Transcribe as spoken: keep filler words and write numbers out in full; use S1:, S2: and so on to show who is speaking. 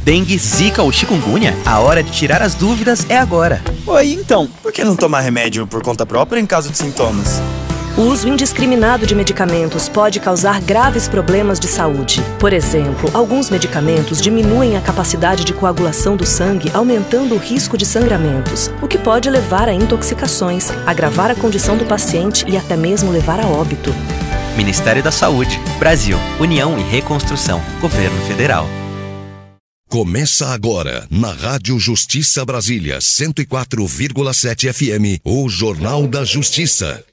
S1: dengue, zika ou chikungunya? A hora de tirar as dúvidas é agora.
S2: Oi, então, por que não tomar remédio por conta própria em caso de sintomas?
S3: O uso indiscriminado de medicamentos pode causar graves problemas de saúde. Por exemplo, alguns medicamentos diminuem a capacidade de coagulação do sangue, aumentando o risco de sangramentos, o que pode levar a intoxicações, agravar a condição do paciente e até mesmo levar a óbito.
S1: Ministério da Saúde, Brasil, União e Reconstrução, Governo Federal.
S4: Começa agora, na Rádio Justiça Brasília, cento e quatro vírgula sete F M, o Jornal da Justiça.